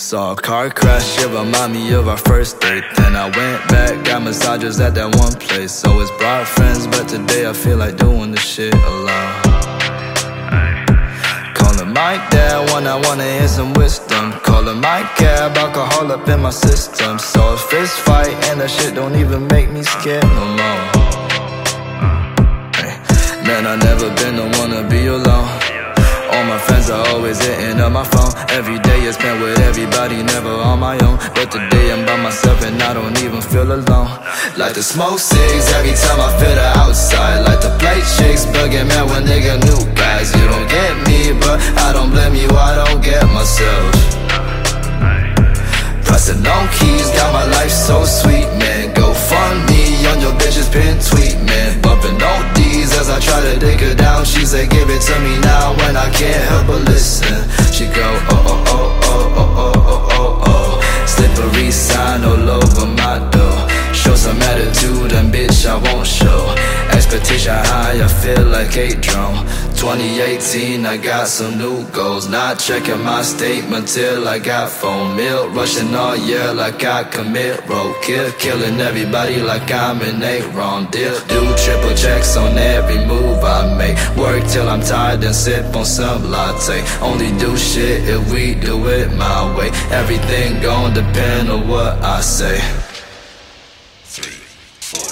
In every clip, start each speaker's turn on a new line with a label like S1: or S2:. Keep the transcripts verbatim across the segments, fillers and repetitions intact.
S1: Saw a car crash, it remind me of our first date. Then I went back, got massages at that one place. So it's brought friends, but today I feel like doing this shit alone. Calling my dad when I wanna hear some wisdom. Calling my cab, alcohol up in my system. So a fist fight and that shit don't even make me scared no more. Man, I never been the one to be alone. All my friends are always hitting up my phone. Every day is spent with everybody, never on my own. But today I'm by myself and I don't even feel alone. Like to smoke cigs every time I feel the outside. Like to play chicks, bugging man when nigga new guys. You don't get me, but I don't blame you, I don't get myself. Pressing on keys, got my life so sweet, man. Go fund me on your bitch's pin tweet, man. Bumping on D's as I try to dig her down. She say give it to me now when I can't help but listen. She go oh oh oh oh oh oh oh oh oh. Slippery sign all over my door. Show some attitude and bitch I won't show. Expectation high, I feel like a drone. Twenty eighteen, I got some new goals. Not checking my statement till I got phone mail. Rushing all year like I commit roadkill. Killing everybody like I'm in a wrong deal. Do triple checks on every move I make. Work till I'm tired and sip on some latte. Only do shit if we do it my way. Everything gon' depend on what I say. Three, four.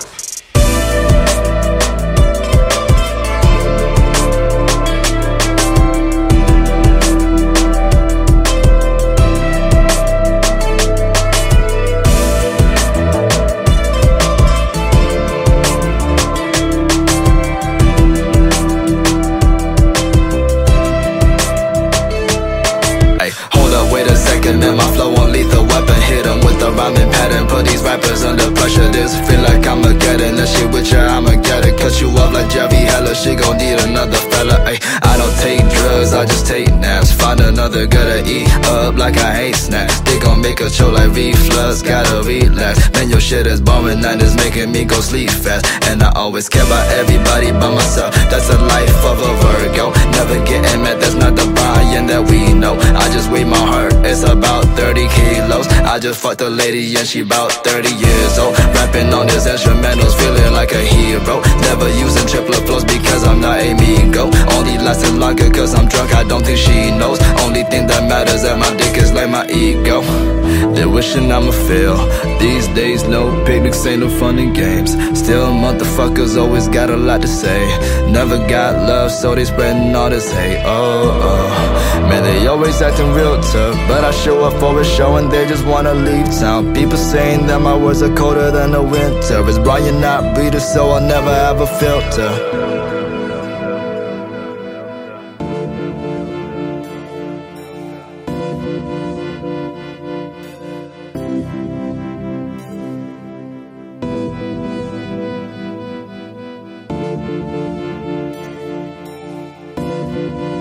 S1: And my flow on lethal weapon. Hit them with the rhyming pattern. Put these rappers under pressure. This feel like I'm a getting that shit with ya, I'ma get it. Cut you up like Jerry Heller. She gon' need another fella. Ay, I don't take drugs, I just take naps. Find another girl to eat up like I hate snacks. They gon' make a choke like reflux. Gotta relax. Man, your shit is boring and it's making me go sleep fast. And I always care about everybody but myself. That's the life of a Virgo. Never getting mad, that's not the Brian that we know. I just weigh my heart, it's about thirty kilos. I just fucked a lady and she about thirty years old. Rapping on these instrumentals, feeling like a hero. Never using triplet flows because I'm not a Migo. Only lasting longer cause I'm drunk, I don't think she knows. Only thing that matters that my dick is like my ego. They're wishing I'ma fail. These days no picnics, ain't no fun and games. Still motherfuckers always got a lot to say. Never got love so they spreading all this hate. Oh, oh. Man, they always acting real tough, but I show up for a show and they just wanna leave town. People saying that my words are colder than the winter. It's Brian, not Breeder, so I'll never have a filter.
S2: Thank you.